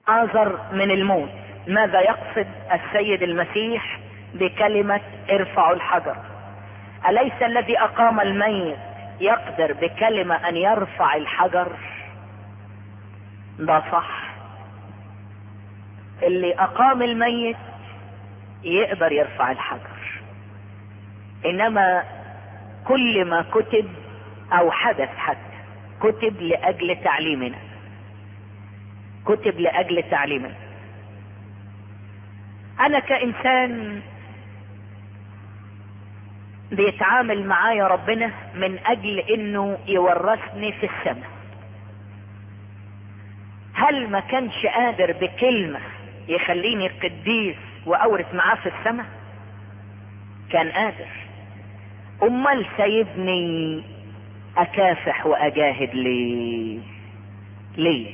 عازر من الموت. ماذا يقصد السيد المسيح بكلمة ارفعوا الحجر؟ أليس الذي أقام الميت يقدر بكلمة أن يرفع الحجر؟ ده صح، اللي أقام الميت يقدر يرفع الحجر. إنما كل ما كتب أو حدث حتى كتب لأجل تعليمنا، كتب لأجل تعليمنا. أنا كإنسان بيتعامل معايا ربنا من أجل إنه يورثني في السماء. هل ما كانش قادر بكلمة يخليني قديس وأورث معاه في السماء؟ كان قادر. أمال سايبني أكافح وأجاهد ليه؟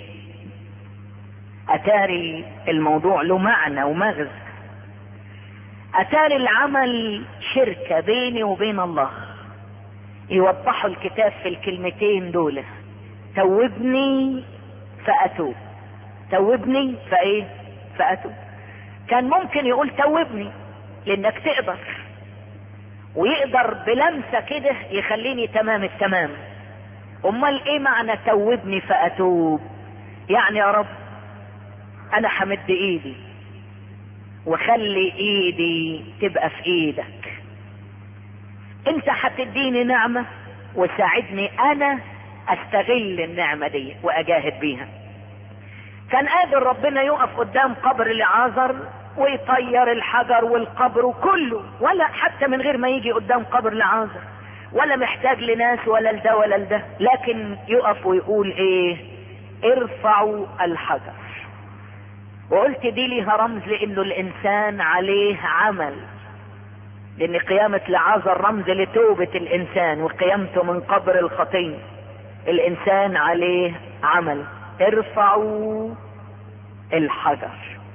أتاري الموضوع له معنى ومغزى. أتاري العمل شركة بيني وبين الله. يوضحوا الكتاب في الكلمتين دول: توبني فأتوب، توبني فأتوب. كان ممكن يقول توبني لأنك تقدر، ويقدر بلمسة كده يخليني تمام التمام. امال ايه معنى توبني فأتوب؟ يعني يا رب انا همد ايدي وخلي ايدي تبقى في ايدك، انت هتديني نعمة وساعدني انا استغل النعمة دي واجاهد بيها. كان قادر ربنا يقف قدام قبر لعازر ويطير الحجر والقبر وكله، ولا حتى من غير ما يجي قدام قبر لعازر، ولا محتاج لناس ولا لده ولا لده، لكن يقف ويقول ايه؟ ارفعوا الحجر. وقلت دي ليها رمز لانه الانسان عليه عمل، لان قيامة لعازر رمز لتوبة الانسان وقيامته من قبر الخطية. الانسان عليه عمل، ارفعوا الحجر.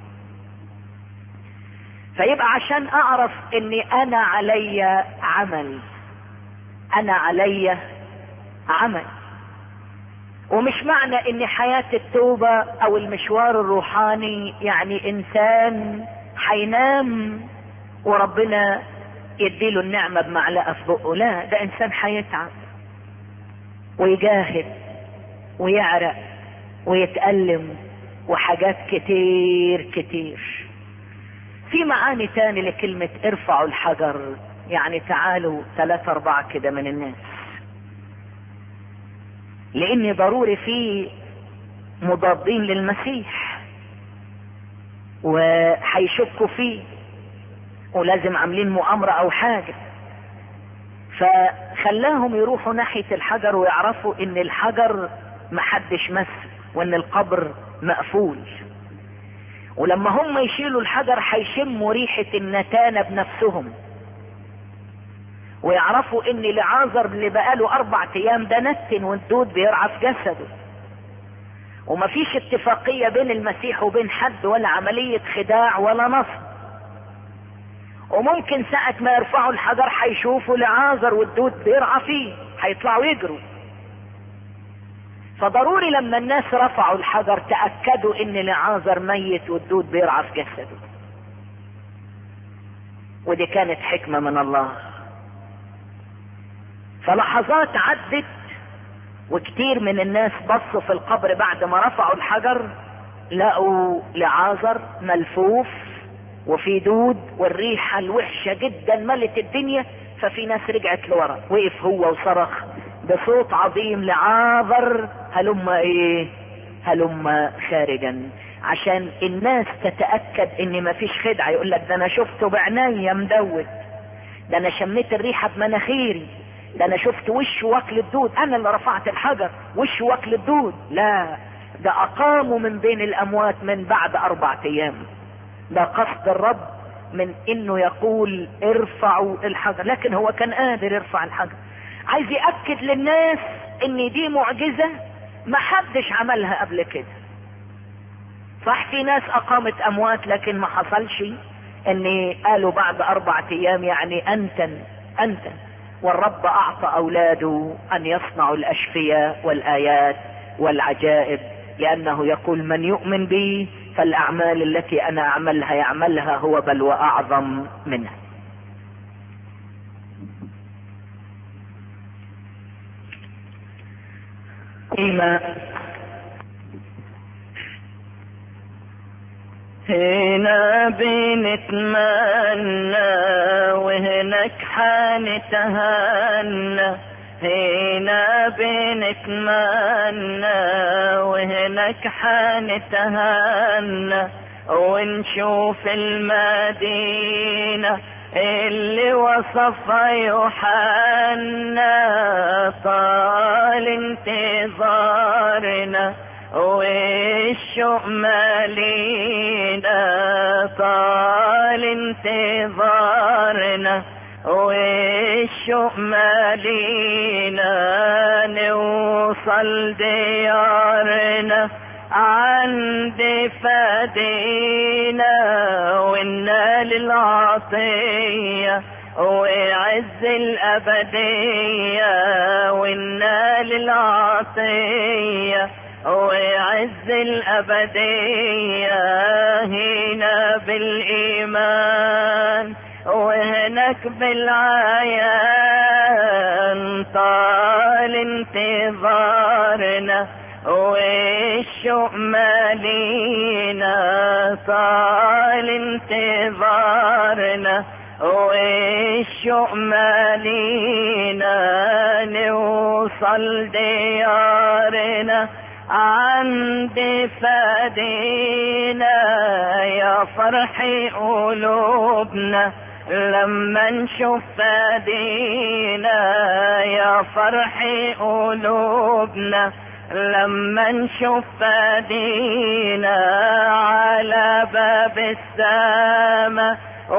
فيبقى عشان اعرف اني انا علي عمل، انا علي عمل. ومش معنى ان حياة التوبة او المشوار الروحاني يعني انسان حينام وربنا يديله النعمة بمعلقة في بقه، لا، ده انسان حيتعب ويجاهد ويعرق ويتألم وحاجات كتير كتير. في معاني تاني لكلمة ارفعوا الحجر، يعني تعالوا 3-4 كده من الناس، لان ضروري في مضادين للمسيح وهيشكوا فيه ولازم عاملين مؤامرة او حاجة، فخلاهم يروحوا ناحية الحجر ويعرفوا ان الحجر محدش مس وان القبر مقفول. ولما هم يشيلوا الحجر هيشموا ريحة النتانة بنفسهم ويعرفوا ان لعازر اللي بقاله 4 ايام ده نتن والدود بيرعى في جسده، ومفيش اتفاقية بين المسيح وبين حد ولا عملية خداع ولا نصب. وممكن ساعة ما يرفعوا الحجر هيشوفوا لعازر والدود بيرعى فيه، هيطلعوا يجروا. فضروري لما الناس رفعوا الحجر تأكدوا ان لعازر ميت والدود بيرعى في جسده. ودي كانت حكمة من الله. فلحظات عدت وكتير من الناس بصوا في القبر بعد ما رفعوا الحجر، لقوا لعازر ملفوف وفي دود والريحة الوحشة جدا ملت الدنيا. ففي ناس رجعت لورا، وقف هو وصرخ بصوت عظيم: لعازر هلم خارجا. عشان الناس تتأكد ان مفيش خدعة. يقول لك ده انا شفته بعيني مدود، ده انا شميت الريحة بمناخيري، ده انا شفت وشه واكل الدود، انا اللي رفعت الحجر وشه واكل الدود. لا، ده اقاموا من بين الاموات من بعد 4 ايام. ده قصد الرب من انه يقول ارفعوا الحجر، لكن هو كان قادر يرفع الحجر. عايز يأكد للناس ان دي معجزة ما حدش عملها قبل كده. صح في ناس اقامت اموات لكن ما حصلش ان قالوا بعد 4 ايام، يعني انتن. والرب اعطى اولاده ان يصنعوا الاشفياء والايات والعجائب، لانه يقول من يؤمن بي فالأعمال التي أنا أعملها يعملها هو، بل وأعظم منها. هنا بنتمنى وهناك حنتهنى، هنا بنتمنى وهناك حنتهنى، ونشوف المدينة اللي وصفها يوحنا. طال انتظارنا والشوق مالينا، طال انتظارنا والشوق مالينا، نوصل ديارنا عند فدينا، وننال العطية وعز الأبدية، وننال العطية وعز الأبدية. هنا بالإيمان وهناك بالعيان، طال انتظارنا والشوق مالينا، طال انتظارنا والشوق مالينا، نوصل ديارنا عند فدينا. يا فرح قلوبنا لما نشوف فدينا، يا فرح قلوبنا لما نشوف فدينا، على باب السما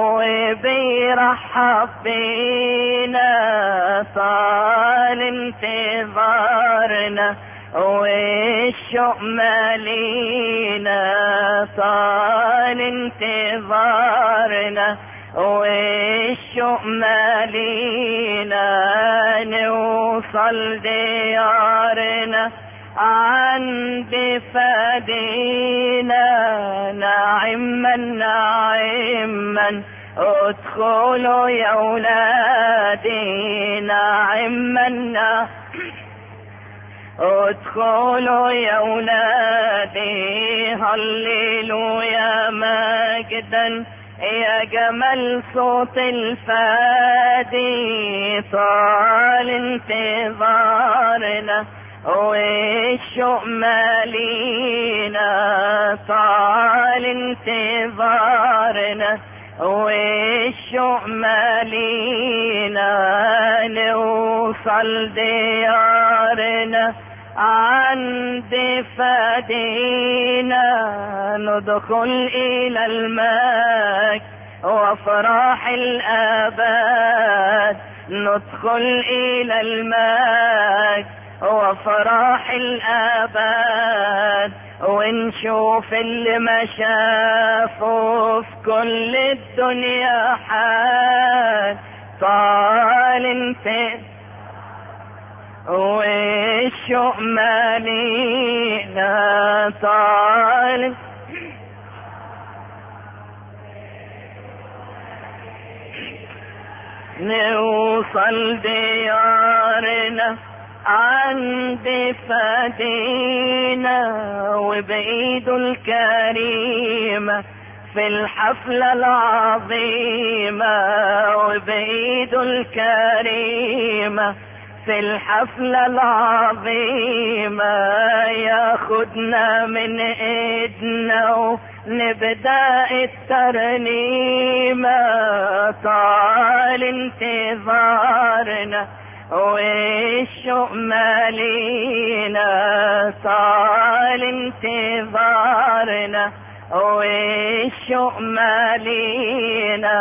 وبيرحب بينا. طال انتظارنا والشوق مالينا، طال انتظارنا والشوق مالينا، نوصل ديارنا عند فدينا. نعما نعما ادخلوا يا اولادي، نعما ادخلوا يا اولادي، هللويا مجدا يا جمال صوت الفادي. طال انتظارنا والشوق مالينا، طال انتظارنا والشوق مالينا، نوصل ديارنا عند فدينا. ندخل الى المجد وافراح الابد، ندخل الى المجد وافراح الابد، ونشوف اللي ما شافه في كل الدنيا حال. طال انت والشوق مالينا، طال نوصل ديارنا عند فدينا، وبإيده الكريمة في الحفلة العظيمة، وبإيده الكريمة في الحفلة العظيمة، ياخدنا من ايدنا ونبدأ الترنيمة. طال انتظارنا والشوق مالينا، طال انتظارنا والشوق مالينا،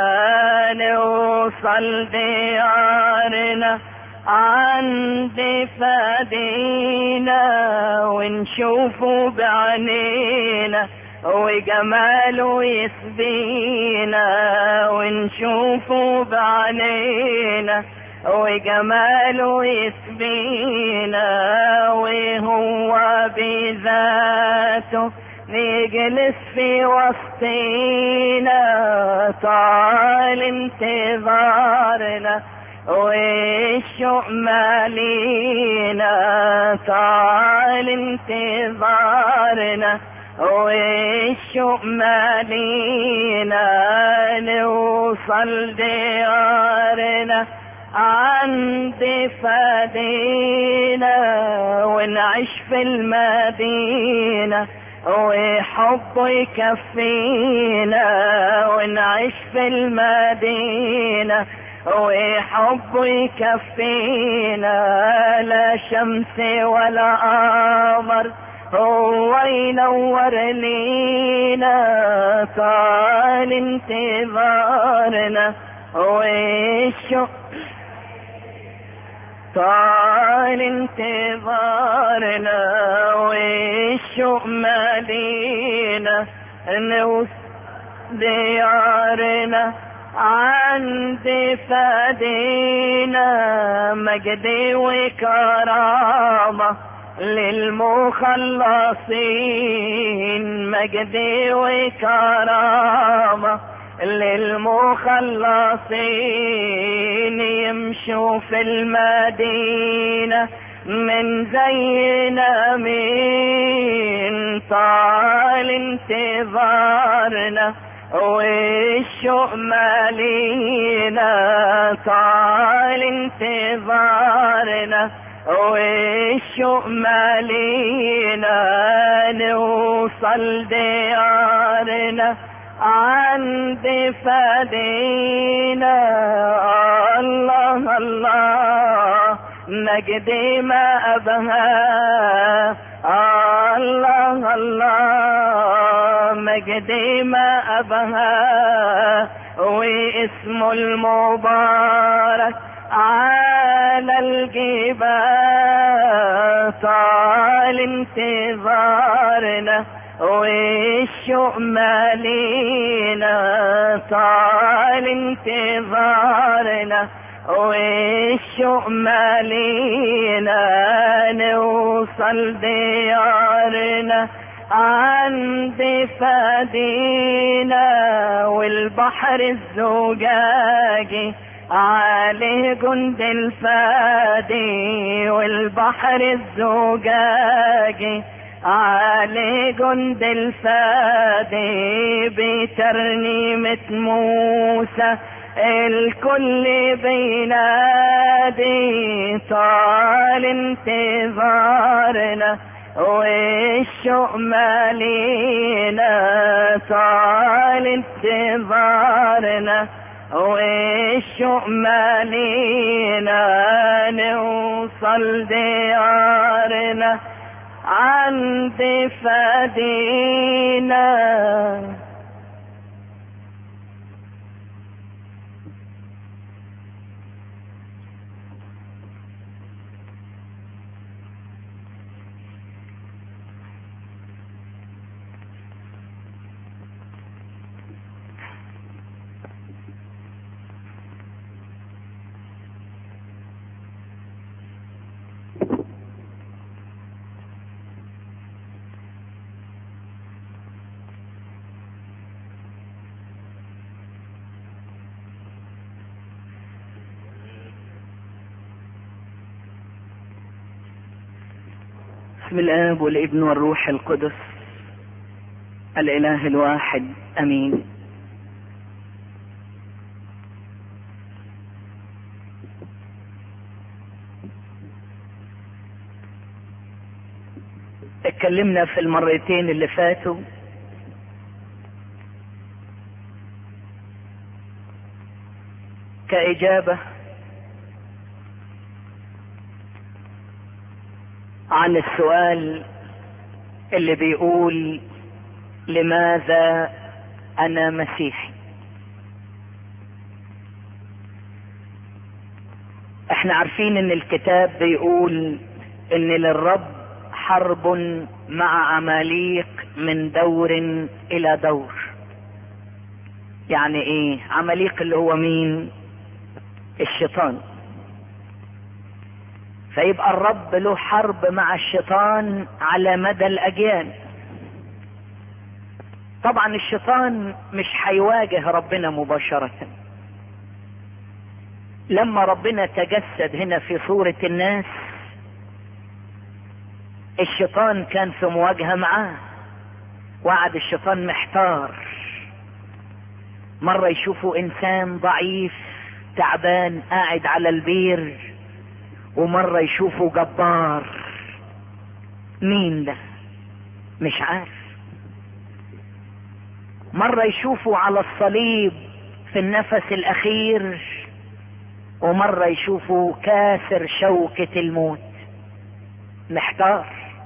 نوصل ديارنا عند فدينا، ونشوفه بعينينا وجماله يسبينا، ونشوفه بعينينا وجماله يسبينا، وهو بذاته نجلس في وسطينا طال انتظارنا والشوق مالينا طال انتظارنا والشوق مالينا نوصل ديارنا عند فدينا ونعيش في المدينة وحب يكفينا ونعيش في المدينة وحب يكفينا لا شمس ولا قمر هو ينور لينا طال انتظارنا والشوق طال انتظارنا والشوق مالينا نوصل ديارنا عند فدينا مجد وكرامة للمخلصين مجد وكرامة للمخلصين يمشوا في المدينة من زينا من طال انتظارنا والشوق مالينا طال انتظارنا والشوق مالينا نوصل ديارنا عند فدينا الله الله نجدي ما أبهى الله الله مجدي ما أبهى واسمه المبارك على الجبال طال انتظارنا والشوق مالينا طال انتظارنا والشوق مالينا نوصل ديارنا عند فدينا والبحر الزجاجي عليه جند الفادي والبحر الزجاجي عليه جند الفادي بترنيمة موسى الكل بينادي طال انتظارنا والشوق مالينا طال انتظارنا والشوق مالينا نوصل ديارنا عند فدينا. بسم الآب والابن والروح القدس الإله الواحد أمين. اتكلمنا في المرتين اللي فاتوا كإجابة عن السؤال اللي بيقول لماذا أنا مسيحي. احنا عارفين ان الكتاب بيقول ان للرب حرب مع عماليق من دور الى دور. يعني ايه عماليق؟ اللي هو مين؟ الشيطان. فيبقى الرب له حرب مع الشيطان على مدى الأجيال. طبعا الشيطان مش هيواجه ربنا مباشرة. لما ربنا تجسد هنا في صورة الناس، الشيطان كان في مواجهة معاه، وقعد الشيطان محتار. مرة يشوفه انسان ضعيف تعبان قاعد على البير، ومرة يشوفه جبار. مين ده؟ مش عارف. مرة يشوفه على الصليب في النفس الاخير، ومرة يشوفه كاسر شوكة الموت. محتار.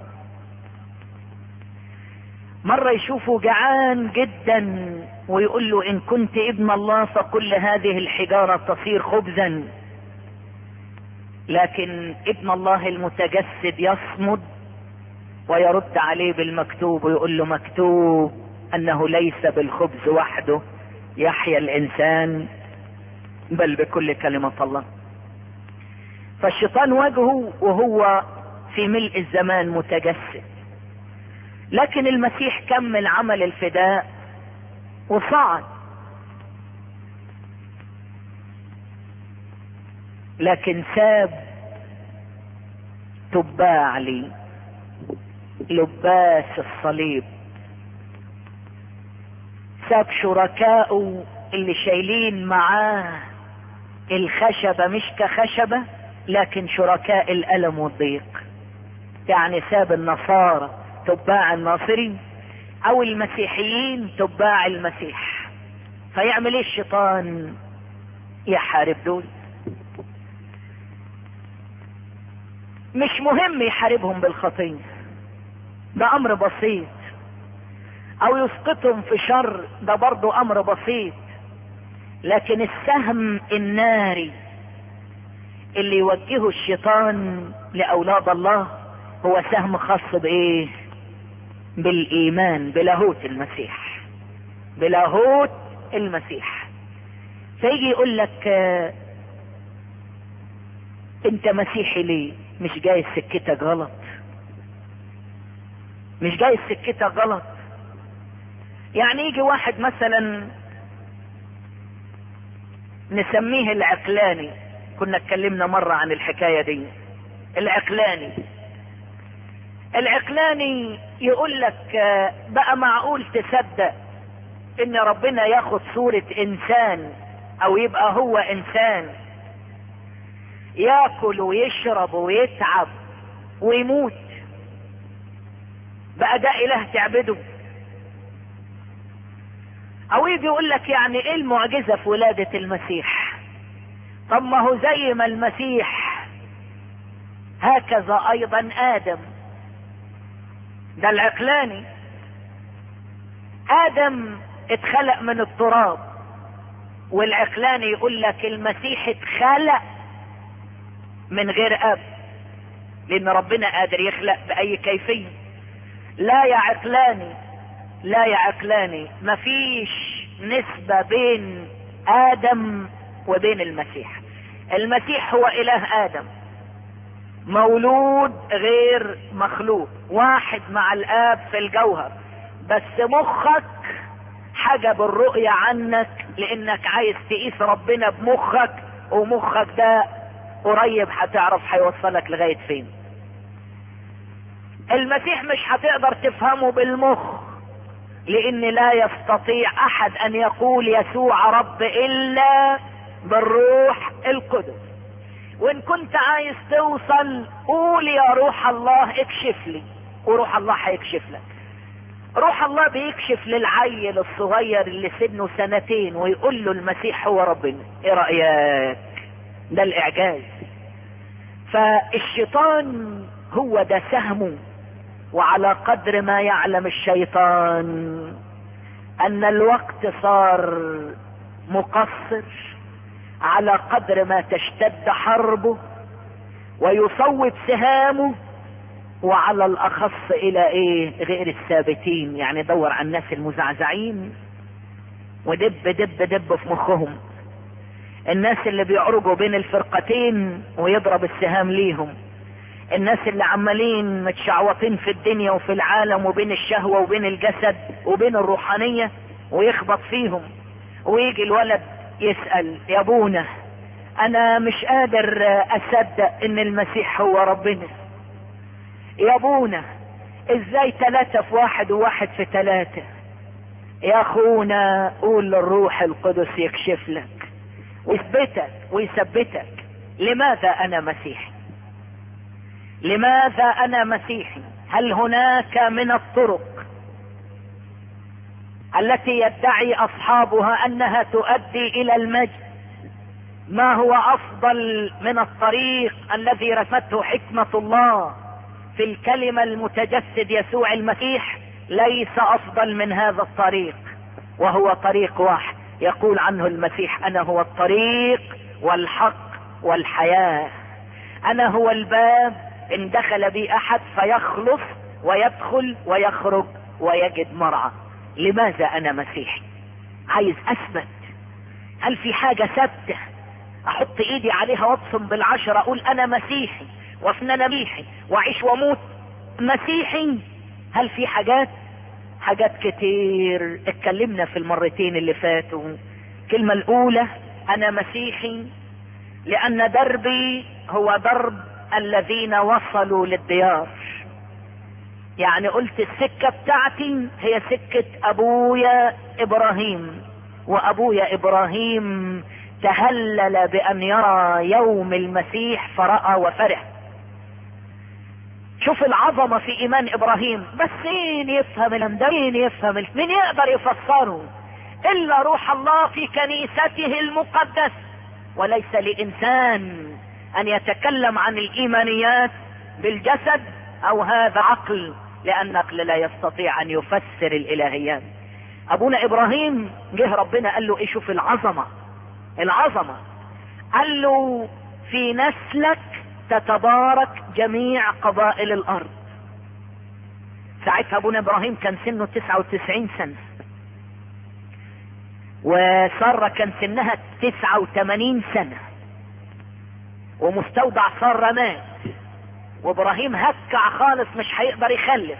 مرة يشوفه جعان جدا ويقول له ان كنت ابن الله فكل هذه الحجارة تصير خبزا. لكن ابن الله المتجسد يصمد ويرد عليه بالمكتوب ويقول له مكتوب انه ليس بالخبز وحده يحيا الانسان بل بكل كلمة الله. فالشيطان واجهه وهو في ملء الزمان متجسد، لكن المسيح كمل عمل الفداء وصعد. لكن ساب تباع لي، لباس الصليب، ساب شركائه اللي شايلين معاه الخشبة مش كخشبة لكن شركاء الألم والضيق. يعني ساب النصارى تباع الناصري او المسيحيين تباع المسيح. فيعمل ايه الشيطان؟ يحارب دول. مش مهم يحاربهم بالخطية، ده امر بسيط، او يسقطهم في شر، ده برضو امر بسيط. لكن السهم الناري اللي يوجهه الشيطان لاولاد الله هو سهم خاص بايه؟ بالايمان بلاهوت المسيح، بلاهوت المسيح. فيجي يقول لك انت مسيحي ليه؟ مش جاي سكتك غلط، مش جاي سكتك غلط. يعني يجي واحد مثلا نسميه العقلاني، كنا اتكلمنا مرة عن الحكاية دي. العقلاني يقول لك بقى معقول تصدق ان ربنا ياخد صورة انسان او يبقى هو انسان ياكل ويشرب ويتعب ويموت، بقى ده اله تعبده؟ او يجي يقول لك يعني ايه المعجزة في ولادة المسيح؟ طب ما هو زي ما المسيح هكذا ايضا ادم. ده العقلاني. ادم اتخلق من التراب، والعقلاني يقول لك المسيح اتخلق من غير اب، لان ربنا قادر يخلق باي كيفية. لا يا عقلاني، لا يا عقلاني، مفيش نسبة بين ادم وبين المسيح. المسيح هو اله ادم، مولود غير مخلوق، واحد مع الاب في الجوهر، بس مخك حجب الرؤية عنك لانك عايز تقيس ربنا بمخك، ومخك ده قريب هتعرف هيوصلك لغاية فين. المسيح مش هتقدر تفهمه بالمخ، لان لا يستطيع احد ان يقول يسوع رب الا بالروح القدس. وان كنت عايز توصل قول يا روح الله اكشف لي، وروح الله هيكشف لك. روح الله بيكشف للعيل الصغير اللي سنه 2 ويقول له المسيح هو ربنا. ايه رأيك؟ ده الاعجاز. فالشيطان هو ده سهمه، وعلى قدر ما يعلم الشيطان ان الوقت صار مقصر، على قدر ما تشتد حربه ويصوب سهامه، وعلى الاخص الى ايه؟ غير الثابتين. يعني دور على الناس المزعزعين ودب دب دب في مخهم، الناس اللي بيعرجوا بين الفرقتين ويضرب السهام ليهم، الناس اللي عمالين متشعوطين في الدنيا وفي العالم وبين الشهوة وبين الجسد وبين الروحانية ويخبط فيهم، ويجي الولد يسأل يا ابونا انا مش قادر اصدق ان المسيح هو ربنا، يا ابونا ازاي 3 في 1 و1 في 3؟ يا اخونا قول للروح القدس يكشف لك ويثبتك ويثبتك. لماذا انا مسيحي؟ لماذا انا مسيحي؟ هل هناك من الطرق التي يدعي اصحابها انها تؤدي الى المجد ما هو افضل من الطريق الذي رسمته حكمة الله في الكلمة المتجسد يسوع المسيح؟ ليس افضل من هذا الطريق، وهو طريق واحد يقول عنه المسيح انا هو الطريق والحق والحياة، انا هو الباب ان دخل بي احد فيخلص ويدخل ويخرج ويجد مرعى. لماذا انا مسيحي؟ عايز اثبت. هل في حاجة ثابتة احط ايدي عليها وابصم بالعشرة اقول انا مسيحي واسنى مسيحي واعيش واموت مسيحي؟ هل في حاجات كتير اتكلمنا في المرتين اللي فاتوا. الكلمة الاولى انا مسيحي لان دربي هو درب الذين وصلوا للديار. يعني قلت السكة بتاعتي هي سكة ابويا ابراهيم، وابويا ابراهيم تهلل بان يرى يوم المسيح فرأى وفرح. شوف العظمة في ايمان ابراهيم. بس مين يفهم مين يفهم مين يقدر يفسره الا روح الله في كنيسته المقدس. وليس لانسان ان يتكلم عن الايمانيات بالجسد او هذا عقل، لان العقل لا يستطيع ان يفسر الالهيات. ابونا ابراهيم جه ربنا قال له ايه؟ شوف العظمة قال له في نسلك تتبارك جميع قبائل الارض. ساعتها ابونا ابراهيم كان سنه 99 سنة، وسارة كان سنها 89 سنة، ومستودع سارة مات، وابراهيم هكع خالص مش هيقدر يخلف،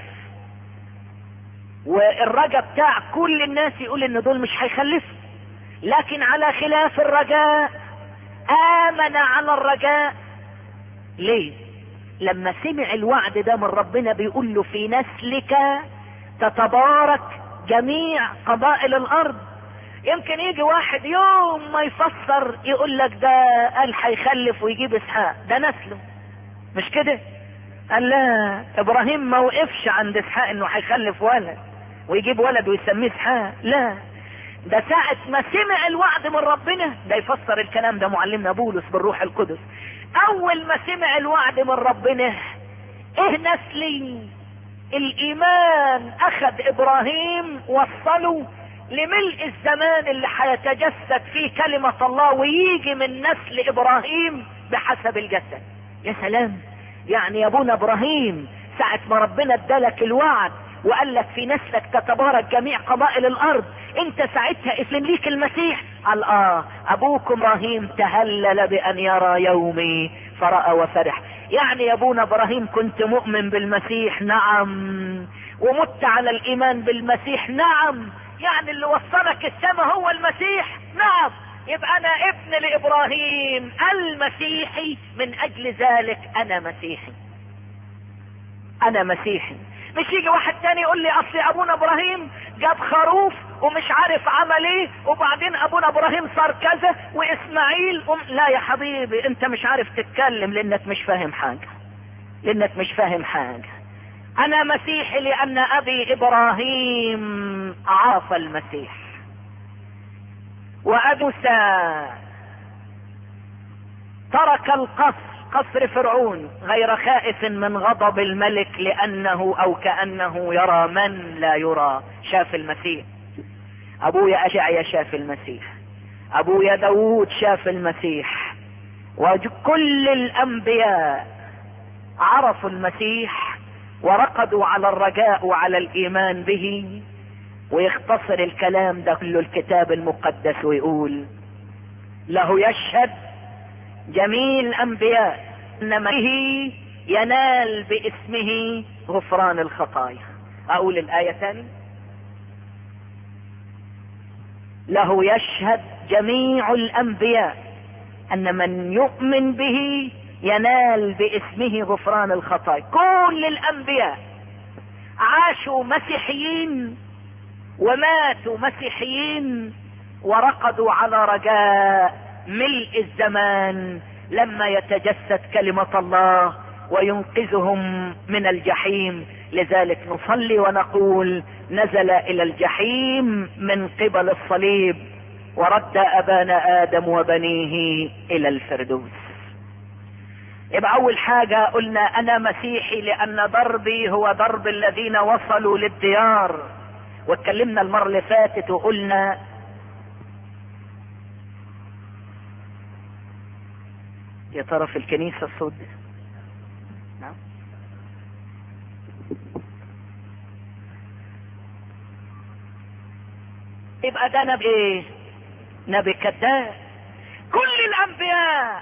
والرجاء بتاع كل الناس يقول ان دول مش هيخلفوا. لكن على خلاف الرجاء امن على الرجاء. ليه؟ لما سمع الوعد ده من ربنا بيقول له في نسلك تتبارك جميع قبائل الارض. يمكن يجي واحد يوم ما يفسر يقول لك ده قال هيخلف ويجيب اسحاق، ده نسله مش كده؟ قال لا، ابراهيم ما وقفش عند اسحاق انه هيخلف ولد ويجيب ولد ويسميه اسحاق، لا، ده ساعة ما سمع الوعد من ربنا. ده يفسر الكلام ده معلمنا بولس بالروح القدس. اول ما سمع الوعد من ربنا ايه نسلي؟ الايمان اخذ ابراهيم وصله لملء الزمان اللي هيتجسد فيه كلمة الله ويجي من نسل ابراهيم بحسب الجسد. يا سلام! يعني يا ابونا ابراهيم ساعة ما ربنا ادالك الوعد وقال لك في نسلك تتبارك جميع قبائل الارض، انت ساعتها اسلم ليك المسيح. قال ابوكم ابراهيم تهلل بان يرى يومي فرأى وفرح. يعني يا ابونا ابراهيم كنت مؤمن بالمسيح؟ نعم. ومت على الايمان بالمسيح؟ نعم. يعني اللي وصلك السماء هو المسيح؟ نعم. يبقى انا ابن لابراهيم المسيحي، من اجل ذلك انا مسيحي. انا مسيحي. مش يجي واحد تاني يقول لي اصل ابونا ابراهيم جاب خروف ومش عارف عمل ايه وبعدين ابونا ابراهيم صار كذا واسماعيل لا يا حبيبي، انت مش عارف تتكلم لانك مش فاهم حاجة. انا مسيحي لان ابي ابراهيم عاف المسيح، وابوسى ترك قصر فرعون غير خائف من غضب الملك لانه او كأنه يرى من لا يرى. شاف المسيح. ابويا اشعيا شاف المسيح، ابويا داود شاف المسيح، وكل الانبياء عرفوا المسيح ورقدوا على الرجاء وعلى الايمان به. ويختصر الكلام ده كله الكتاب المقدس ويقول له يشهد جميع الانبياء ان به ينال باسمه غفران الخطايا. اقول الآية تاني. له يشهد جميع الانبياء ان من يؤمن به ينال باسمه غفران الخطايا. كل الانبياء عاشوا مسيحيين وماتوا مسيحيين ورقدوا على رجاء ملء الزمان لما يتجسد كلمة الله وينقذهم من الجحيم. لذلك نصلي ونقول نزل الى الجحيم من قبل الصليب ورد ابانا ادم وبنيه الى الفردوس. يبقى اول حاجة قلنا انا مسيحي لان ضربي هو ضرب الذين وصلوا للديار. واتكلمنا المرة اللي فاتت وقلنا يا ترى في الكنيسة الصوت ده؟ نعم. يبقى ده نبي ايه؟ نبي كذاب. كل الانبياء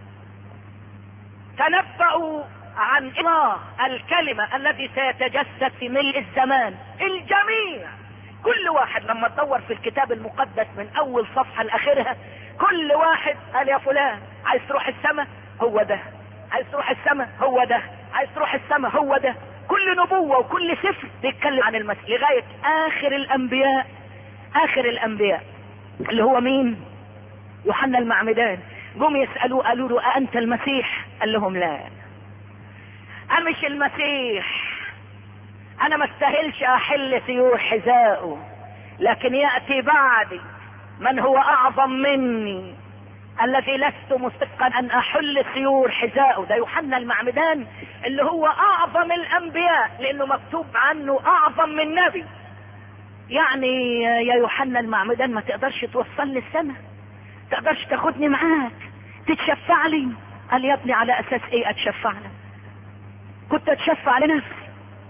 تنبأوا عن الله الكلمة الذي سيتجسد في ملء الزمان. الجميع، كل واحد لما تدور في الكتاب المقدس من اول صفحة لاخرها كل واحد قال يا فلان عايز تروح السماء هو ده، عايز تروح السماء هو ده، عايز تروح السماء هو ده. كل نبوة وكل سفر بيتكلم عن المسيح لغاية اخر الانبياء. اخر الانبياء اللي هو مين؟ يوحنا المعمدان. جم يسألوه قالوا له أأنت المسيح؟ قال لهم لا، أنا مش المسيح، أنا ما استاهلش أحل سيور حذائه، لكن يأتي بعدي من هو أعظم مني الذي لست مستحقا أن أحل سيور حذائه. ده يوحنا المعمدان اللي هو أعظم الأنبياء لأنه مكتوب عنه أعظم من نبي. يعني يا يوحنا المعمدان ما تقدرش توصلني السماء؟ تقدرش تاخدني معاك تتشفع لي؟ قال يا ابني على اساس ايه اتشفع لك؟ كنت اتشفع لنفسي.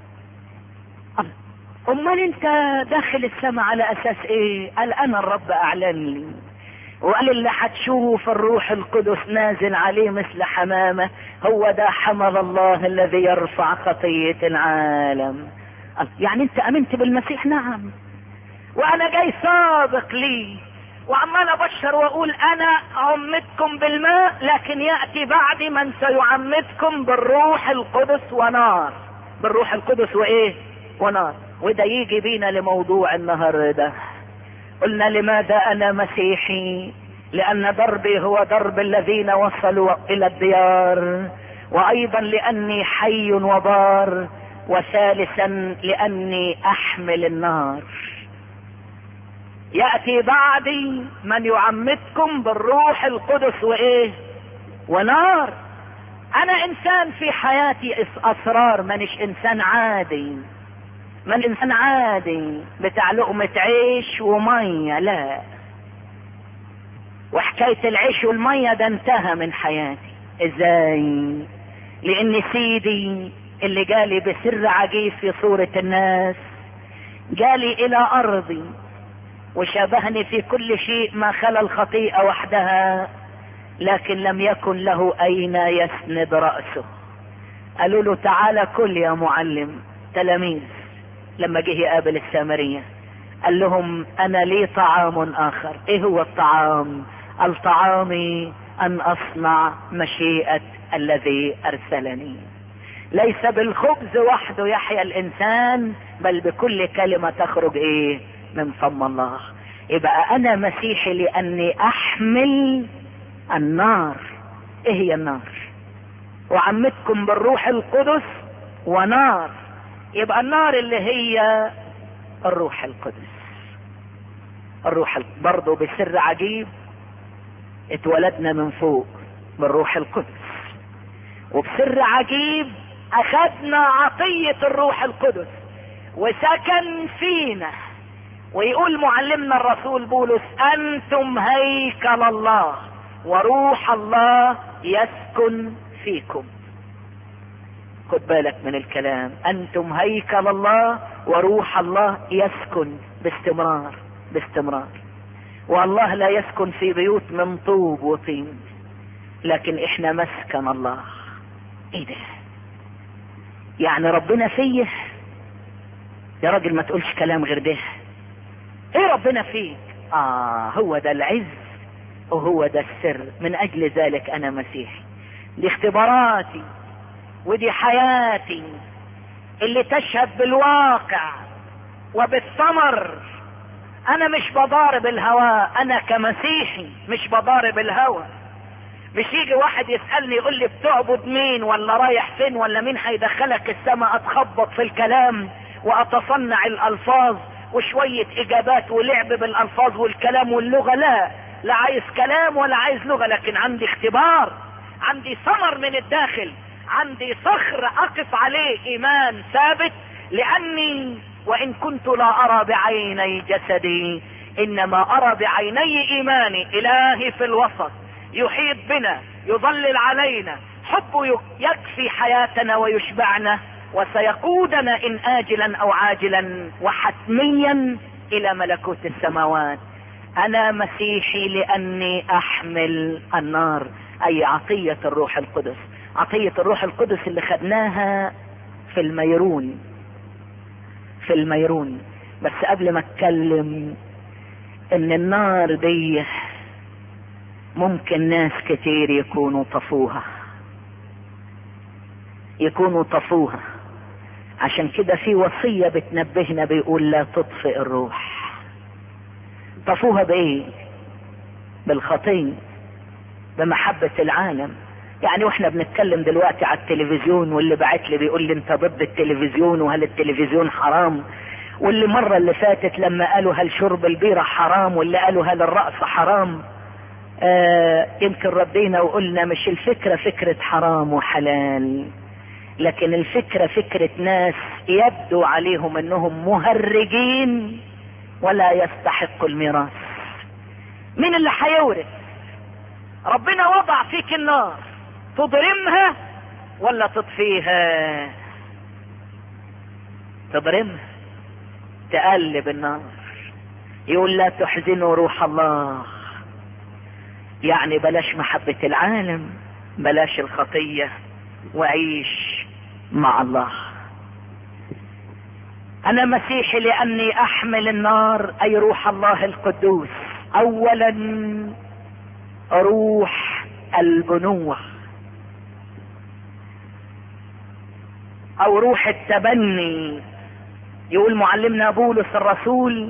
امال انت داخل السماء على اساس ايه؟ قال انا الرب اعلن لي وقال اللي هتشوف الروح القدس نازل عليه مثل حمامة هو ده حمل الله الذي يرفع خطية العالم. يعني انت امنت بالمسيح؟ نعم، وانا جاي سابق لي وعمال ابشر واقول انا عمدكم بالماء لكن يأتي بعدي من سيعمدكم بالروح القدس ونار. بالروح القدس وايه؟ ونار. وده يجي بينا لموضوع النهارده. قلنا لماذا انا مسيحي؟ لان ضربي هو ضرب الذين وصلوا الى الديار، وايضا لاني حي وبار، وثالثا لاني احمل النار. يأتي بعدي من يعمدكم بالروح القدس وايه؟ ونار. انا انسان في حياتي اسرار، مانيش انسان عادي، من انسان عادي بتاع لقمة عيش ومية، لا. وحكاية العيش والمية ده انتهى من حياتي. ازاي؟ لان سيدي اللي جالي بسر عجيب في صورة الناس جالي الى ارضي وشابهني في كل شيء ما خلا الخطيئة وحدها، لكن لم يكن له اين يسند رأسه. قالوا له تعالى كل يا معلم. تلاميذ لما جه يقابل السامرية قال لهم انا لي طعام اخر. ايه هو الطعام؟ قال طعامي ان اصنع مشيئة الذي ارسلني. ليس بالخبز وحده يحيا الانسان بل بكل كلمة تخرج ايه؟ من فم الله. يبقى انا مسيحي لاني احمل النار. ايه هي النار؟ وعمدكم بالروح القدس ونار. يبقى النار اللي هي الروح القدس. الروح برضه بسر عجيب اتولدنا من فوق بالروح القدس، وبسر عجيب اخذنا عطية الروح القدس وسكن فينا. ويقول معلمنا الرسول بولس انتم هيكل الله وروح الله يسكن فيكم. خد بالك من الكلام، انتم هيكل الله وروح الله يسكن باستمرار باستمرار. والله لا يسكن في بيوت من طوب وطين، لكن احنا مسكن الله. ايه ده؟ يعني ربنا فيه؟ يا راجل ما تقولش كلام غير ده. ايه ربنا فيك؟ هو ده العز وهو ده السر. من اجل ذلك انا مسيحي. دي اختباراتي ودي حياتي اللي تشهد بالواقع وبالثمر. انا مش بضارب الهوى، انا كمسيحي مش بضارب الهوى. مش يجي واحد يسألني يقول لي بتعبد مين ولا رايح فين ولا مين هيدخلك السماء، اتخبط في الكلام واتصنع الالفاظ وشوية اجابات ولعب بالالفاظ والكلام واللغة. لا عايز كلام ولا عايز لغة، لكن عندي اختبار، عندي ثمر من الداخل، عندي صخر اقف عليه، ايمان ثابت. لاني وان كنت لا ارى بعيني جسدي انما ارى بعيني ايماني. الهي في الوسط يحيط بنا، يظلل علينا، حبه يكفي حياتنا ويشبعنا وسيقودنا ان اجلا او عاجلا وحتميا الى ملكوت السماوات. انا مسيحي لاني احمل النار، اي عطية الروح القدس. عطية الروح القدس اللي خدناها في الميرون. بس قبل ما اتكلم ان النار دي ممكن ناس كتير يكونوا طفوها. عشان كده في وصية بتنبهنا بيقول لا تطفئ الروح. طفوها بايه؟ بالخطية، بمحبة العالم. يعني واحنا بنتكلم دلوقتي على التلفزيون، واللي بعت لي بيقول لي انت ضد التلفزيون وهل التلفزيون حرام، واللي مرة اللي فاتت لما قالوا هل شرب البيرة حرام، واللي قالوا هل الرقص حرام. يمكن ردينا وقلنا مش الفكرة فكرة حرام وحلال، لكن الفكرة فكرة ناس يبدو عليهم انهم مهرجين ولا يستحقوا الميراث. مين اللي هيورث؟ ربنا وضع فيك النار، تضرمها ولا تطفيها؟ تضرمها، تقلب النار. يقول لا تحزنوا روح الله، يعني بلاش محبة العالم، بلاش الخطية، وعيش مع الله. انا مسيحي لاني احمل النار، اي روح الله القدوس. اولا روح البنوة او روح التبني. يقول معلمنا بولس الرسول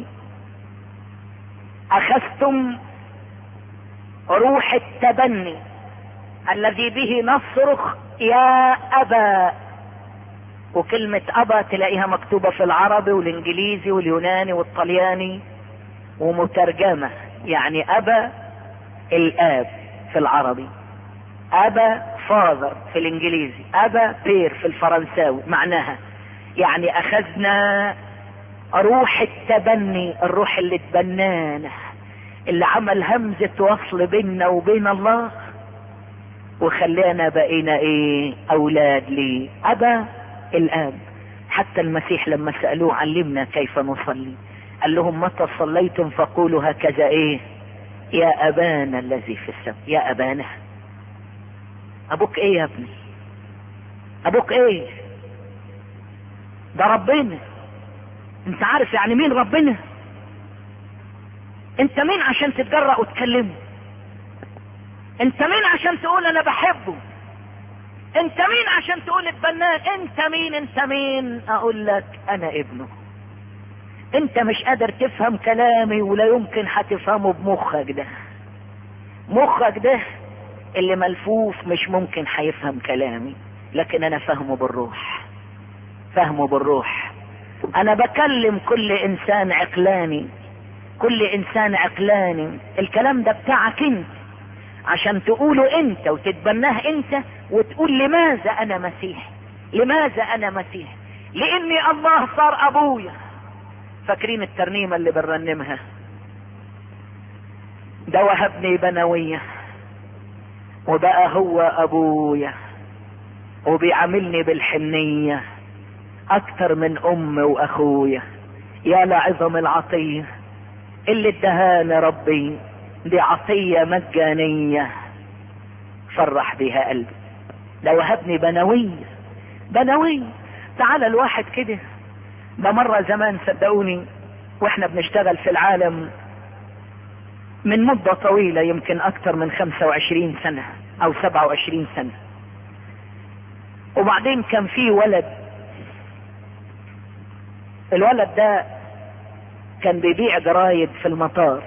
اخذتم روح التبني الذي به نصرخ يا ابا. وكلمة ابا تلاقيها مكتوبة في العربي والانجليزي واليوناني والطلياني ومترجمة. يعني ابا الاب في العربي، ابا فاذر في الانجليزي، ابا بير في الفرنساوي. معناها يعني اخذنا روح التبني، الروح اللي تبنانا، اللي عمل همزة وصل بيننا وبين الله وخلينا بقينا ايه؟ اولاد ليه، ابا الاب. حتى المسيح لما سألوه علمنا كيف نصلي، قال لهم متى صليتم فقولوا هكذا ايه؟ يا ابانا الذي في السماء. يا ابانا، ابوك ايه يا ابني؟ ابوك ايه؟ ده ربنا. انت عارف يعني مين ربنا؟ انت مين عشان تتجرأ وتكلمه؟ انت مين عشان تقول انا بحبه؟ انت مين عشان تقول اتبناه؟ انت مين؟ اقول لك انا ابنه. انت مش قادر تفهم كلامي ولا يمكن هتفهمه بمخك ده. مخك ده اللي ملفوف مش ممكن هيفهم كلامي، لكن انا فهمه بالروح. انا بكلم كل انسان عقلاني. الكلام ده بتاعك انت عشان تقوله انت وتتبناه انت وتقول لماذا انا مسيحي؟ لاني الله صار ابويا. فاكرين الترنيمة اللي بنرنمها؟ ده وهبني بنوية وبقى هو ابويا وبيعاملني بالحنية اكتر من ام واخويا. يا لعظم العطية اللي ادهاني ربي، دي عطية مجانية فرح بها قلبي. ده وهبني بنوية تعال الواحد كده، ده مرة زمان صدقوني واحنا بنشتغل في العالم من مدة طويلة، يمكن اكتر من 25 سنة او 27 سنة، وبعدين كان في ولد، الولد ده كان بيبيع جرايد في المطار،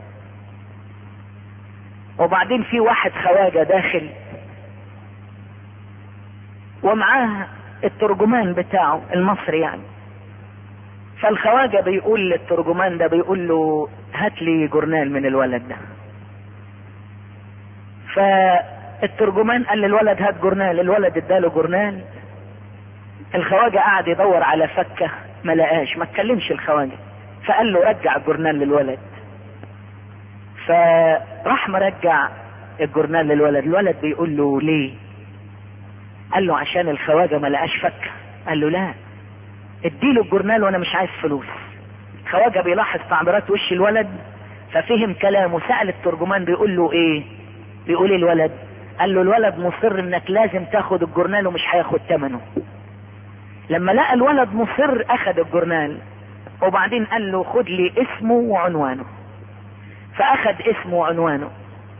وبعدين في واحد خواجة داخل ومعاه الترجمان بتاعه المصري يعني. فالخواجة بيقول للترجمان ده، بيقول له هات لي جورنال من الولد ده. فالترجمان قال للولد هات جورنال، الولد اداله جورنال. الخواجة قعد يدور على فكة ما لقاش، ما اتكلمش الخواجة، فقال له رجع الجورنال للولد. فراح مرجع الجورنال للولد. الولد بيقول له ليه؟ قال له عشان الخواجة ما لقاش فكة. قال له لا، اديله الجورنال وانا مش عايز فلوس. الخواجة بيلاحظ تعبيرات وش الولد ففهم كلامه، سأل الترجمان بيقول له ايه؟ بيقول الولد، قال له الولد مصر انك لازم تاخد الجورنال ومش هياخد ثمنه. لما لقى الولد مصر اخد الجورنال، وبعدين قال له خد لي اسمه وعنوانه. فاخد اسمه وعنوانه.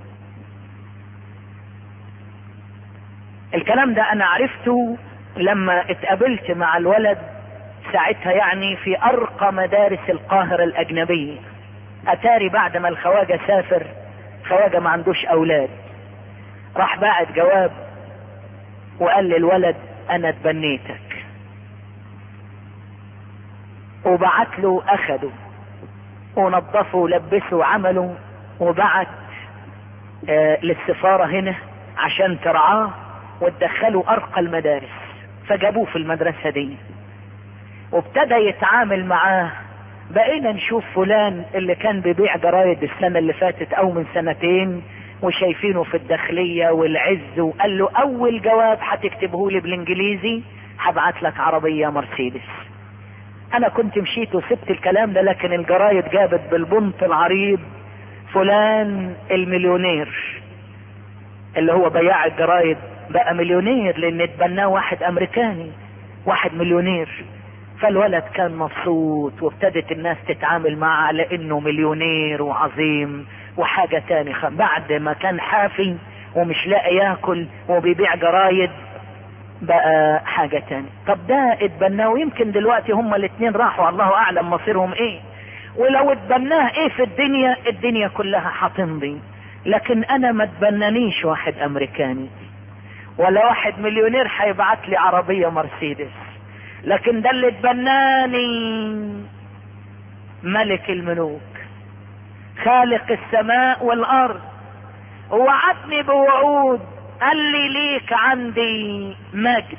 الكلام ده انا عرفته لما اتقابلت مع الولد ساعتها، يعني في ارقى مدارس القاهرة الاجنبية. اتاري بعد ما الخواجة سافر، خواجة ما عندوش اولاد، راح باعت جواب وقال للولد انا اتبنيتك، وبعت له اخده ونظفه ولبسه وعمله، وبعت للسفارة هنا عشان ترعاه وتدخله ارقى المدارس. فجابوه في المدرسة دي وابتدى يتعامل معاه. بقينا نشوف فلان اللي كان بيبيع جرايد السنة اللي فاتت او من سنتين وشايفينه في الداخلية والعز، وقال له اول جواب هتكتبه لي بالانجليزي هبعت لك عربية مرسيدس. انا كنت مشيت وسبت الكلام ده، لكن الجرايد جابت بالبنط العريض فلان المليونير اللي هو بياع الجرايد بقى مليونير لان اتبناه واحد امريكاني، واحد مليونير. فالولد كان مبسوط وابتدت الناس تتعامل معه على انه مليونير وعظيم وحاجة تاني. بعد ما كان حافي ومش لاقي ياكل وبيبيع جرايد بقى حاجة تاني. طب ده اتبناه، ويمكن دلوقتي هما الاتنين راحوا الله اعلم مصيرهم ايه، ولو اتبناه ايه في الدنيا، الدنيا كلها هتمضي. لكن انا ما اتبنانيش واحد امريكاني ولا واحد مليونير هيبعت لي عربية مرسيدس، لكن ده اللي اتبناني ملك الملوك خالق السماء والارض، ووعدني بوعود، قال لي ليك عندي مجد.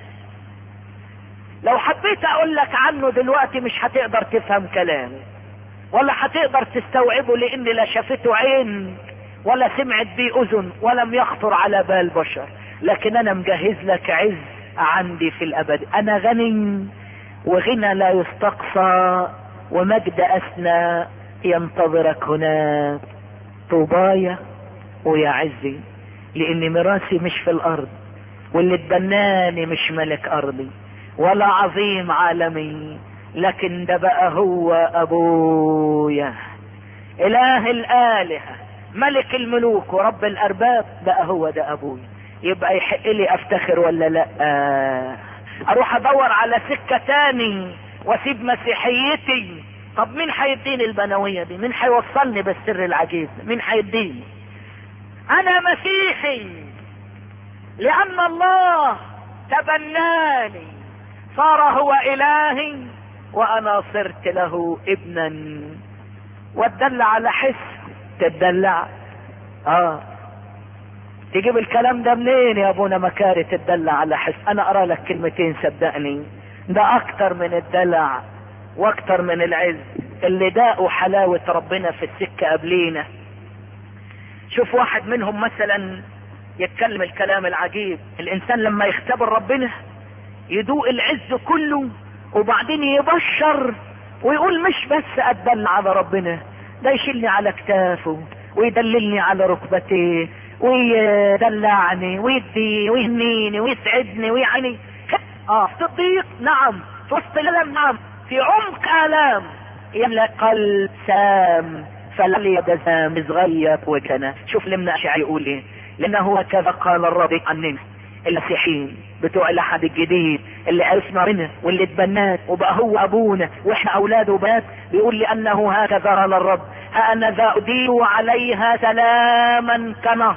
لو حبيت اقول لك عنه دلوقتي مش هتقدر تفهم كلامي ولا هتقدر تستوعبه، لان لا شافته عين ولا سمعت بيه اذن ولم يخطر على بال بشر. لكن انا مجهز لك عز عندي في الابد. انا غني وغنى لا يستقصى، ومجد اسنى ينتظرك هناك. طوبايا ويا عزي، لان ميراثي مش في الارض، واللي اتبناني مش ملك ارضي ولا عظيم عالمي، لكن ده بقى هو ابويا اله الالهة ملك الملوك ورب الارباب، بقى هو ده ابويا. يبقى يحق لي افتخر ولا لا؟ اروح ادور على سكة تاني واسيب مسيحيتي؟ طب مين هيديني البنوية دي؟ مين هيوصلني بالسر العجيب؟ مين هيديني؟ انا مسيحي لان الله تبناني، صار هو الهي وانا صرت له ابنا. واتدلع على حس تتدلع. تجيب الكلام ده منين يا ابونا مكاري تتدلع على حس؟ انا ارى لك كلمتين صدقني، ده اكتر من الدلع واكتر من العز. اللي داقوا حلاوة ربنا في السكة قبلينا. شوف واحد منهم مثلا يتكلم الكلام العجيب. الانسان لما يختبر ربنا يدوق العز كله، وبعدين يبشر ويقول مش بس اتدلع على ربنا، ده يشيلني على كتافه ويدللني على ركبتيه ويدلعني ويدي ويهنيني ويسعدني ويعني في الضيق نعم، في وسط الالم نعم، في عمق الام يملأ قلب سام فلعلي يدزام صغير وكنا. شوف لمنا اشعي يقول ايه، لانه هكذا قال الرب عننا المسيحيين بتوع الاحد الجديد اللي عرفنا منه واللي اتبناه وبقى هو ابونا واحنا اولاده وبنات. بيقول لانه هكذا قال الرب، هانذا ادير عليها سلاما كنهر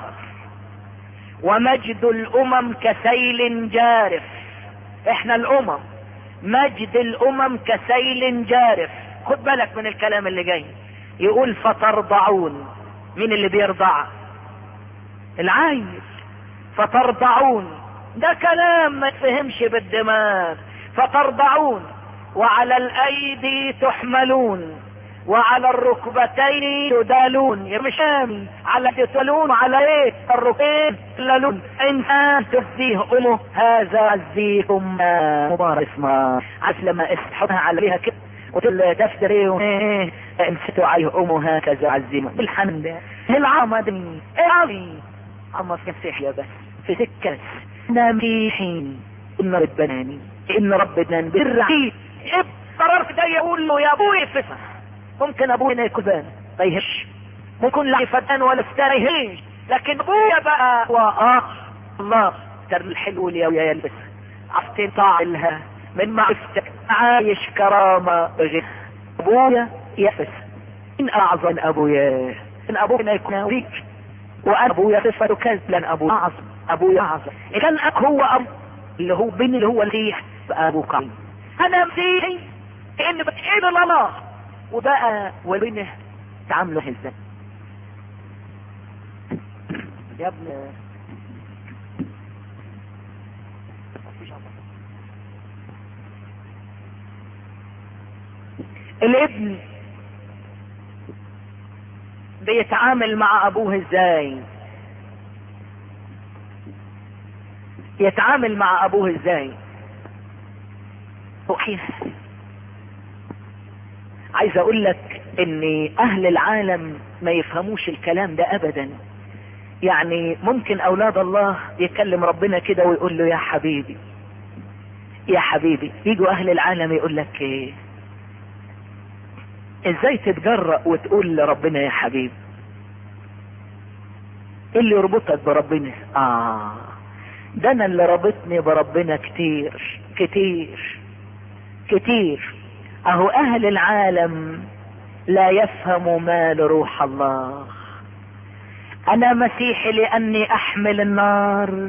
ومجد الامم كسيل جارف. احنا الامم، مجد الامم كسيل جارف. خد بالك من الكلام اللي جاي، يقول فترضعون. مين اللي بيرضع؟ العيل. فترضعون ده كلام ما تفهمش بالدماغ. فترضعون وعلى الايدي تحملون وعلى الركبتين تدالون. يا مشام على تدالون وعلى ايه؟ الركبتين تدالون. انسان تفديه امه هذا عزيه مبارك اسمه عسلما استحطها عليها كده وتقول دفتر ايه انفتوا عليه امه هكذا عزيمه بالحمد العمدي العظيم. عمر كفيح يا بس في سكة نامحين ان ربناني ان ربنا بالرعيد. قررت ده يقول له يا ابوي فسح. ممكن ابونا يكون طيهش، ممكن لا فتان ولا فتان، لكن ابويا بقى الله تر الحلو اللي يا يلبس عفتين طاعلها من معرفتك عايش كرامة غير ابويا يفس. ان اعظم ابويا ان ابونا يكون فيك وانا ابويا صفة كذب لان ابويا اعظم. ابويا اعظم كان هو اب اللي هو بين اللي هو الريح ابوك. انا مسيحي ان بتحب الله وبقى ولينه تعامله ازاي يا ابن الابن بيتعامل مع ابوه ازاي؟ يتعامل مع ابوه ازاي؟ عايز اقول لك ان اهل العالم ما يفهموش الكلام ده ابدا. يعني ممكن اولاد الله يكلم ربنا كده ويقول له يا حبيبي يا حبيبي. يجوا اهل العالم يقول لك ايه؟ ازاي تتجرأ وتقول لربنا يا حبيبي؟ ايه اللي يربطك بربنا؟ ده انا اللي ربطني بربنا كتير كتير كتير. اهو اهل العالم لا يفهم مال روح الله. انا مسيحي لاني احمل النار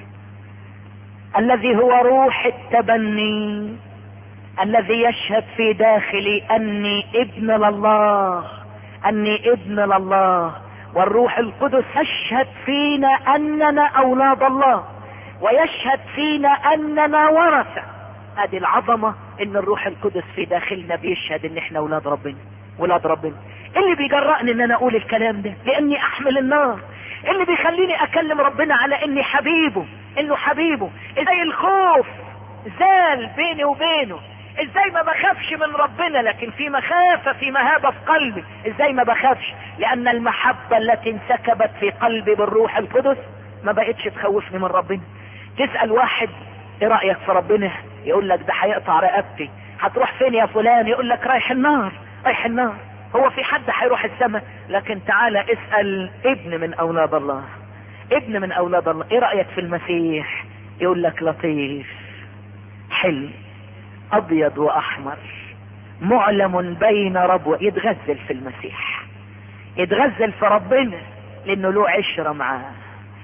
الذي هو روح التبني الذي يشهد في داخلي اني ابن لله، اني ابن لله. والروح القدس يشهد فينا اننا اولاد الله ويشهد فينا اننا ورثة. ادي العظمة ان الروح القدس في داخلنا بيشهد ان احنا اولاد ربنا ولاد ربنا. اللي بيجرأني ان انا اقول الكلام ده لاني احمل النار. اللي بيخليني اكلم ربنا على اني حبيبه، انه حبيبه. ازاي الخوف زال بيني وبينه؟ ازاي ما بخافش من ربنا لكن في مخافة في مهابة في قلبي؟ ازاي ما بخافش؟ لان المحبة التي انسكبت في قلبي بالروح القدس ما بقتش تخوفني من ربنا. تسأل واحد ايه رأيك في ربنا؟ يقول لك ده هيقطع رقبتي. هتروح فين يا فلان؟ يقول لك رايح النار رايح النار. هو في حد هيروح السماء؟ لكن تعالى اسأل ابن من اولاد الله، ابن من اولاد الله ايه رأيك في المسيح؟ يقول لك لطيف حلو ابيض واحمر معلم بين ربوة. يتغزل في المسيح، يتغزل في ربنا لانه له عشرة معاه.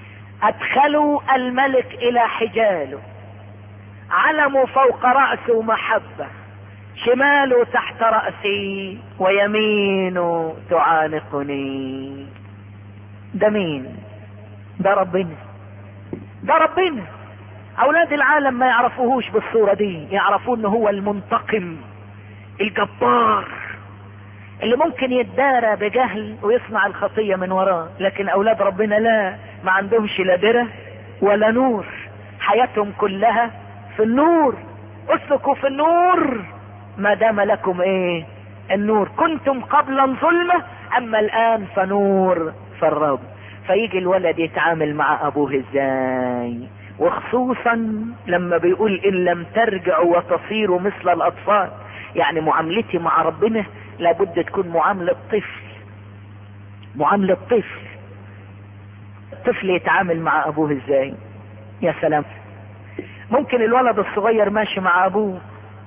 ادخلوا الملك الى حجاله، علموا فوق رأسه محبة، شماله تحت رأسي ويمينه تعانقني. ده مين؟ ده ربنا، ده ربنا. اولاد العالم ما يعرفوهوش بالصورة دي، يعرفون انه هو المنتقم الجبار اللي ممكن يتدارى بجهل ويصنع الخطية من وراه. لكن اولاد ربنا لا، ما عندهمش لا درة ولا نور، حياتهم كلها في النور. اسلكوا في النور ما دام لكم ايه؟ النور. كنتم قبلا ظلمة اما الان فنور في الرب. فيجي الولد يتعامل مع ابوه ازاي؟ وخصوصا لما بيقول ان لم ترجعوا وتصيروا مثل الاطفال. يعني معاملتي مع ربنا لابد تكون معاملة طفل، معاملة طفل. الطفل يتعامل مع ابوه ازاي؟ يا سلام، ممكن الولد الصغير ماشي مع ابوه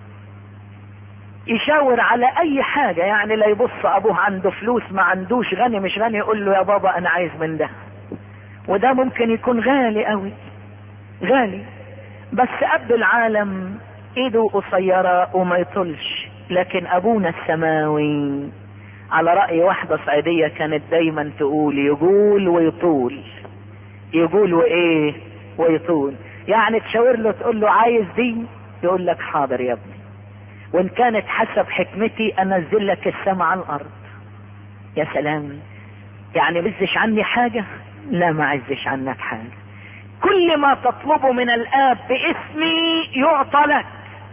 يشاور على اي حاجة، يعني لا يبص ابوه عنده فلوس ما عندوش، غني مش غني، يقول له يا بابا انا عايز من ده، وده ممكن يكون غالي قوي، غالي. بس اب العالم ايده قصيرة وما يطلش، لكن ابونا السماوي على رأي واحدة صعيدية كانت دايما تقول يقول ويطول، يقول وايه ويطول. يعني تشاور له تقول له عايز دي، يقول لك حاضر يا ابني، وان كانت حسب حكمتي انزل لك السماء على الارض. يا سلام، يعني بزش عني حاجة؟ لا ما عزش عنك حاجة. كل ما تطلبه من الاب باسمي يعطى لك.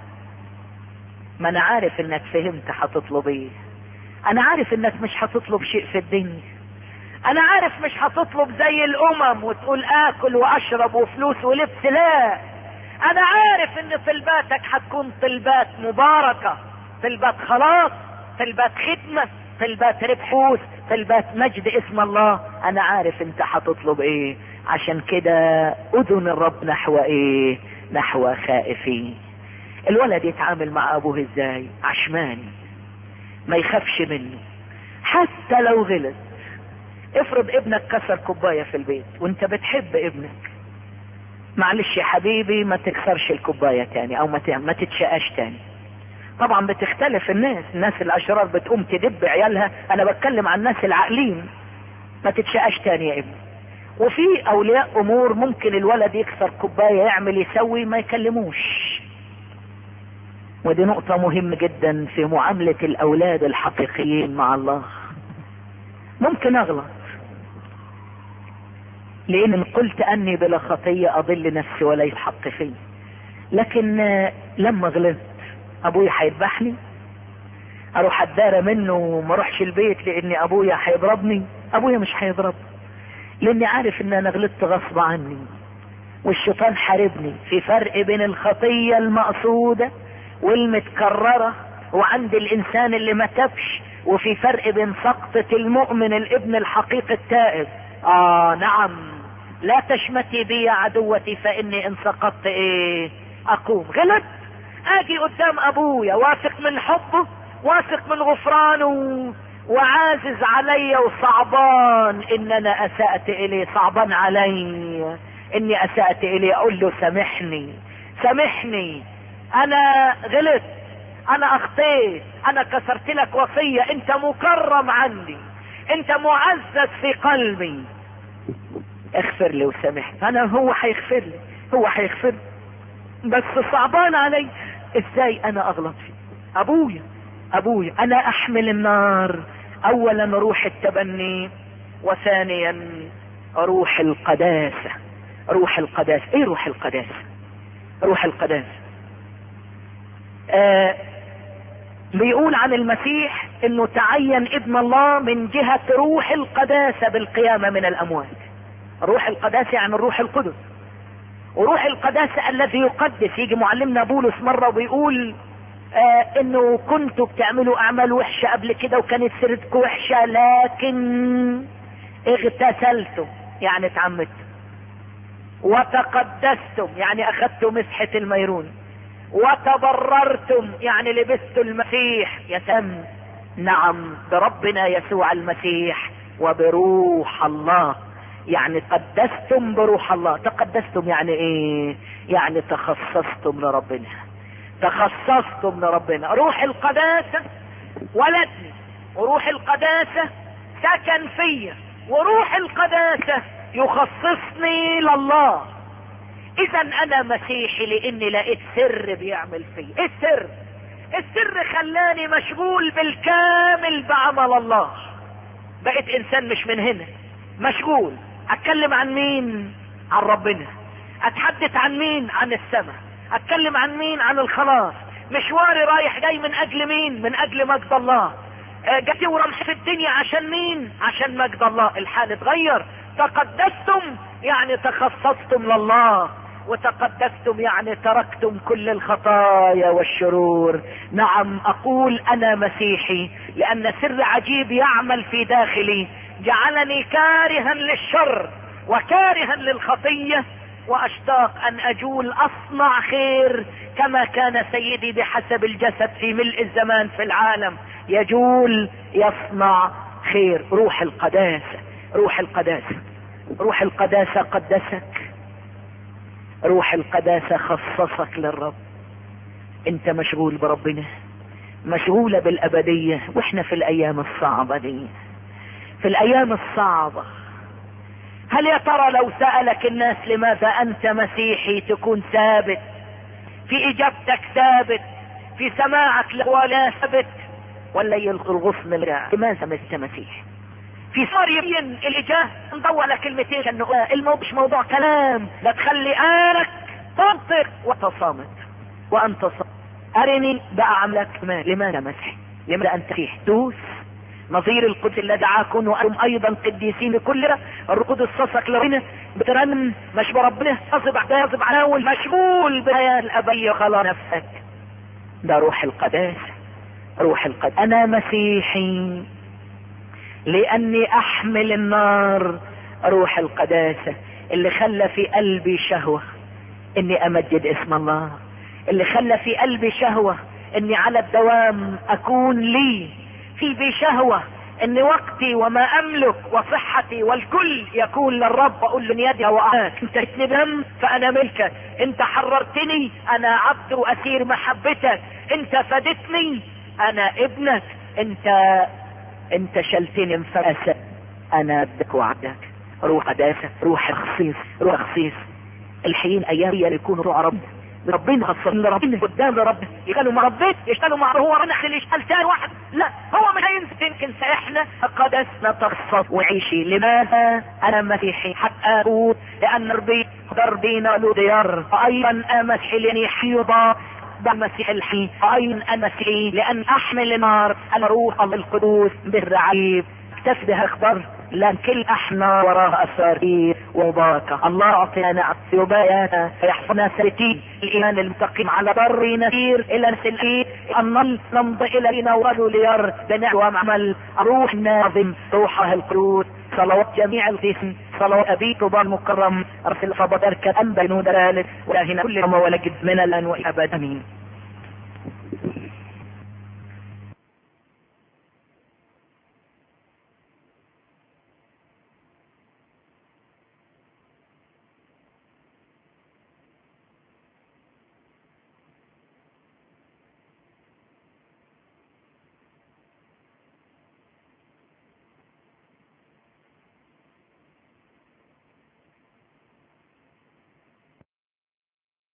ما انا عارف انك فهمت هتطلب ايه، انا عارف انك مش هتطلب شيء في الدنيا، انا عارف مش هتطلب زي الامم وتقول اكل واشرب وفلوس ولبس، لا، انا عارف ان طلباتك هتكون طلبات مباركة، طلبات خلاص، طلبات خدمة، طلبات ربحوس، طلبات مجد اسم الله. انا عارف انت هتطلب ايه. عشان كده اذن الرب نحو ايه؟ نحو خائفين. الولد يتعامل مع ابوه ازاي؟ عشمان، ما يخافش منه حتى لو غلط. افرض ابنك كسر كوباية في البيت وانت بتحب ابنك، معلش يا حبيبي ما تكسرش الكوباية تاني، او ما تتشقاش تاني. طبعا بتختلف الناس الاشرار بتقوم تدب عيالها، انا بتكلم عن الناس العاقلين. ما تتشقاش تاني يا ابني. وفي اولياء امور ممكن الولد يكسر كوباية يعمل يسوي ما يكلموش. ودي نقطة مهمة جدا في معاملة الاولاد الحقيقيين مع الله. ممكن اغلط، لان قلت اني بلا خطية اضل نفسي وليس حق فيه، لكن لما غلطت ابويا هيذبحني، اروح اتدارى منه وما اروحش البيت لان ابويا هيضربني؟ ابويا مش هيضربني، لاني عارف ان انا غلطت غصب عني والشيطان حاربني. في فرق بين الخطية المقصودة والمتكررة وعند الانسان اللي ما تبش، وفي فرق بين سقطة المؤمن الابن الحقيقي التائب. نعم، لا تشمتي بي يا عدوتي فاني ان سقطت ايه اقوم. غلط، اجي قدام ابويا واثق من حبه، واثق من غفرانه، وعازز علي وصعبان ان انا اسأت اليه، صعبان علي اني اسأت اليه، اقول له سامحني سامحني، انا غلط، انا اخطيت، انا كسرت لك وصية، انت مكرم عندي، انت معزز في قلبي، اغفر لي وسامحني. هو هيغفر لي، هو هيغفر لي، بس صعبان علي. ازاي انا اغلط فيه؟ ابويا انا احمل النار. اولا روح التبني، وثانيا روح القداسة. روح القداسة، ايه روح القداسة؟ روح القداسة بيقول عن المسيح انه تعين ابن الله من جهة روح القداسة بالقيامة من الاموات. روح القداسة يعني الروح القدس، وروح القداسة الذي يقدس. يجي معلمنا بولس مرة وبيقول انه كنتوا بتعملوا اعمال وحشة قبل كده وكانت سيرتكم وحشة، لكن اغتسلتم يعني اتعمدتم، وتقدستم يعني اخذتوا مسحة الميرون، وتبررتم يعني لبستوا المسيح. يتم، نعم، بربنا يسوع المسيح وبروح الله. يعني قدستم بروح الله. تقدستم يعني ايه؟ يعني تخصصتم لربنا، تخصصتم لربنا. روح القداسة ولدني، وروح القداسة سكن فيا، وروح القداسة يخصصني لله. اذا انا مسيحي لاني لقيت سر بيعمل فيه. ايه السر؟ السر خلاني مشغول بالكامل بعمل الله. بقيت انسان مش من هنا، مشغول. اتكلم عن مين؟ عن ربنا. اتحدث عن مين؟ عن السماء. اتكلم عن مين؟ عن الخلاص. مشواري رايح جاي من اجل مين؟ من اجل مجد الله. جاتي ورمح في الدنيا عشان مين؟ عشان مجد الله. الحال اتغير. تقدستم يعني تخصصتم لله، وتقدستم يعني تركتم كل الخطايا والشرور. نعم اقول انا مسيحي لان سر عجيب يعمل في داخلي جعلني كارها للشر وكارها للخطية، واشتاق ان اجول اصنع خير كما كان سيدي بحسب الجسد في ملء الزمان في العالم يجول يصنع خير. روح القداسة، روح القداسة، روح القداسة قدسك، روح القداسة خصصك للرب. انت مشغول بربنا، مشغولة بالابدية، واحنا في الايام الصعبة دي، في الايام الصعبة. هل يا ترى لو سألك الناس لماذا انت مسيحي تكون ثابت في اجابتك، ثابت في سماعك ولا ثابت، ولا يلقي الغصن لماذا انت مسيحي؟ في صار يبين الاجابة نضوى لك كلمتين كأنه مش موضوع كلام، لا تخلي آلك تنطق وتصامت وانت صامت. ارني بأعملك لماذا مسيحي؟ لماذا انت مسيحي؟ دوس نظير القدس الذي دعاكم وانتم ايضا قديسين بكل القدس صصك لربنا بترنم مش بربنا تصب احداث عناول مشغول بالحياة الابدية خلاص نفسك. ده روح القداسة، روح القداسة. انا مسيحي لاني احمل النار، روح القداسة اللي خلى في قلبي شهوة اني امجد اسم الله، اللي خلى في قلبي شهوة اني على الدوام اكون لي في بشهوة ان وقتي وما املك وصحتي والكل يكون للرب. اقول له يدي وأعاك، انت اتنبهم فانا ملكك، انت حررتني انا عبد واسير محبتك، انت فدتني انا ابنك، انت شلتني من فأسد انا بدك وعدك. روح قداسة، روح خصيص، روح خصيص. الحين ايام يكون روح ربنا خصصين لربنا قدام ربنا يشتغلوا مع ربنا، يشتغلوا مع هو رنح اللي يشتغل تاني واحد، لا هو مش هينسى. يمكن احنا قدسنا تخصص وعيشي. لماذا انا مسيحي؟ حتى اقول لان ربي دربينا له ديار، وايضا امسيحي لاني حيضا بالمسيح الحي، وايضا امسيحي لان احمل النار الروح القدوس بالرعيب. تسبح اخبار لان كل احنا وراها اسرار وبركه. الله اعطينا وبيانا فيحفظنا سلتي الايمان المستقيم على بر نسير الى نسل النل نمضي الى نور لير بنعوى عمل روح ناظم روحه القدوس. صلوات جميع القسم، صلوات ابيك المكرم ارسل فبدرك انبا دلالة ولا هنا كل ما ولقد من الان وابد امين.